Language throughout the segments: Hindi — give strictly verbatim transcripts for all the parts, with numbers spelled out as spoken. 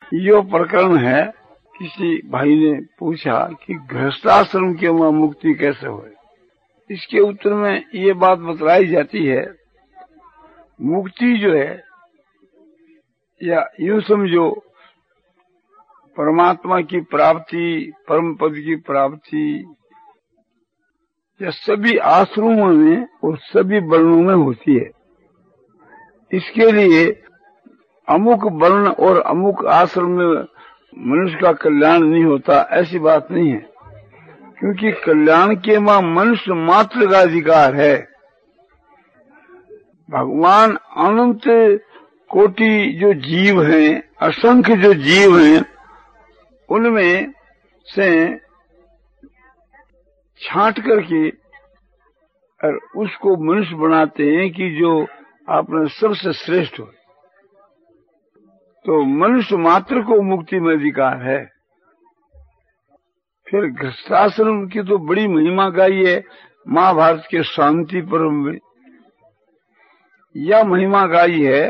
यो प्रकरण है। किसी भाई ने पूछा कि गृहस्थाश्रम के वहां मुक्ति कैसे हो। इसके उत्तर में ये बात बतलाई जाती है, मुक्ति जो है, या यूं समझो परमात्मा की प्राप्ति, परम पद की प्राप्ति, यह सभी आश्रमों में और सभी वर्णों में होती है। इसके लिए अमुक वर्ण और अमुक आश्रम में मनुष्य का कल्याण नहीं होता, ऐसी बात नहीं है, क्योंकि कल्याण के मां मनुष्य मात्र का अधिकार है। भगवान अनंत कोटि जो जीव हैं, असंख्य जो जीव हैं, उनमें से छांट करके और उसको मनुष्य बनाते हैं कि जो आपने सबसे श्रेष्ठ हो। तो मनुष्य मात्र को मुक्ति में अधिकार है। फिर गृहस्थाश्रम की तो बड़ी महिमा गाई है महाभारत के शांति पर्व में। यह महिमा गाई है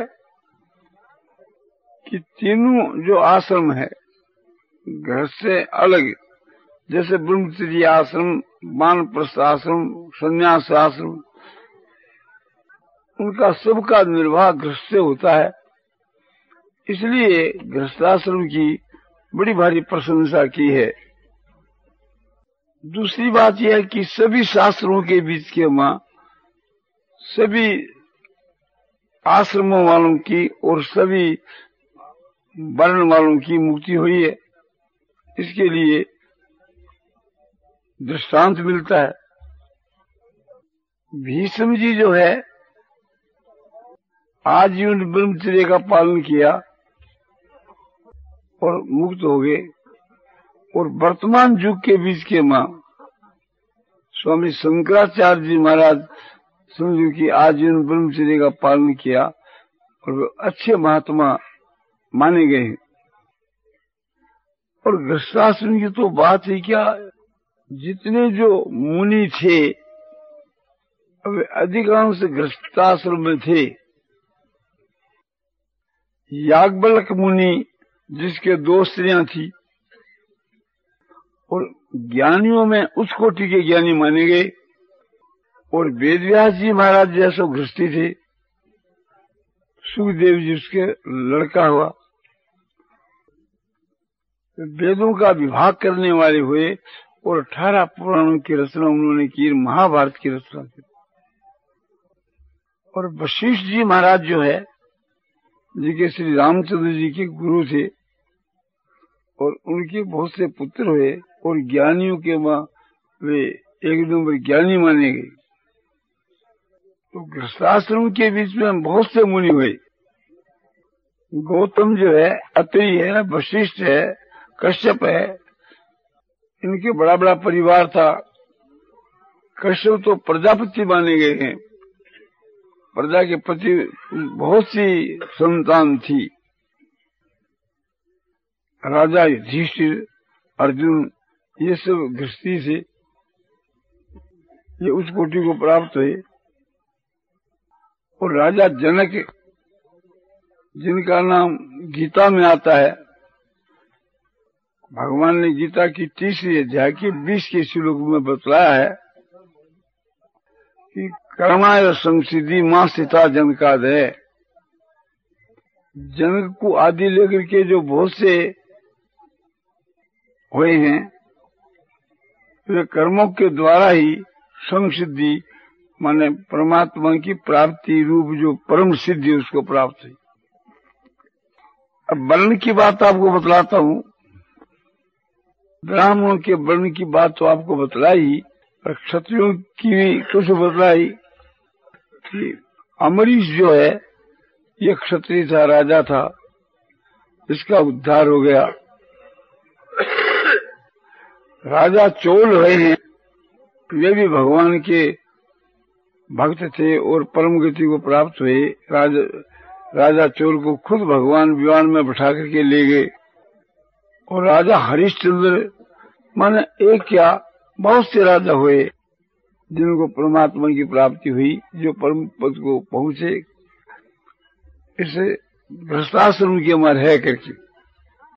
कि तीनों जो आश्रम है घर से अलग, जैसे ब्रह्मचर्य आश्रम, वानप्रस्थ आश्रम, संन्यास आश्रम, उनका सबका निर्वाह गृहस्थ से होता है। इसलिए गृहस्थाश्रम की बड़ी भारी प्रशंसा की है। दूसरी बात यह है कि सभी शास्त्रों के बीच के मां सभी आश्रमों वालों की और सभी वर्ण वालों की मुक्ति हुई है। इसके लिए दृष्टांत मिलता है। भीष्म जी जो है आजीवन ब्रह्मचर्य का पालन किया और मुक्त हो गए, और वर्तमान युग के बीच के मां स्वामी शंकराचार्य जी महाराज समझो कि आजीवन ब्रह्मचर्य का पालन किया और वे अच्छे महात्मा माने गए हैं। और गृहस्थाश्रम की तो बात ही क्या, जितने जो मुनि थे वे अधिकांश गृहस्थाश्रम में थे। याज्ञवल्क्य मुनि जिसके दो स्त्रियां थी, और ज्ञानियों में उच्च कोटि के ज्ञानी माने गए, और वेदव्यास जी महाराज जैसे गृहस्थी थे। सुखदेव जी उसके लड़का हुआ, वेदों का विभाग करने वाले हुए और अठारह पुराणों की रचना उन्होंने की, महाभारत की रचना की। और वशिष्ठ जी महाराज जो है, जिनके श्री रामचंद्र जी के गुरु थे, और उनके बहुत से पुत्र हुए, और ज्ञानियों के मां वे एक नंबर ज्ञानी माने गए। तो गृहस्थाश्रम के बीच में बहुत से मुनि हुए। गौतम जो है, अत्रि है, वशिष्ठ है, कश्यप है, इनके बड़ा बड़ा परिवार था। कश्यप तो प्रजापति माने गए हैं, प्रजा के पति बहुत सी संतान थी। राजा युधिष्ठिर, अर्जुन, ये सब गृहस्थी से ये उस कोटि को प्राप्त हुए। और राजा जनक, जिनका नाम गीता में आता है, भगवान ने गीता की तीसरी अध्याय के बीस के श्लोक में बतलाया है कि कर्माय संसिद्धि मां सीता जनकादय। जनक को आदि लेकर के जो बहुत से हुए हैं, वे कर्मों के द्वारा ही संसिद्धि माने परमात्मा की प्राप्ति रूप जो परम सिद्धि उसको प्राप्त हुई। अब वर्ण की बात आपको बतलाता हूँ। ब्राह्मणों के वर्ण की बात तो आपको बतलाई, और क्षत्रियों की भी कुछ बतलाई कि अमरीश जो है ये क्षत्रिय था, राजा था, इसका उद्धार हो गया। राजा चोल रहे हैं, वे भी भगवान के भक्त थे और परम गति को प्राप्त हुए। राजा राजा चोल को खुद भगवान विमान में बैठा करके ले गए। और राजा हरिश्चंद्र माने एक क्या बहुत से राजा हुए जिनको परमात्मा की प्राप्ति हुई, जो परम पद को पहुंचे। इसे गृहस्थाश्रम की अमर है करके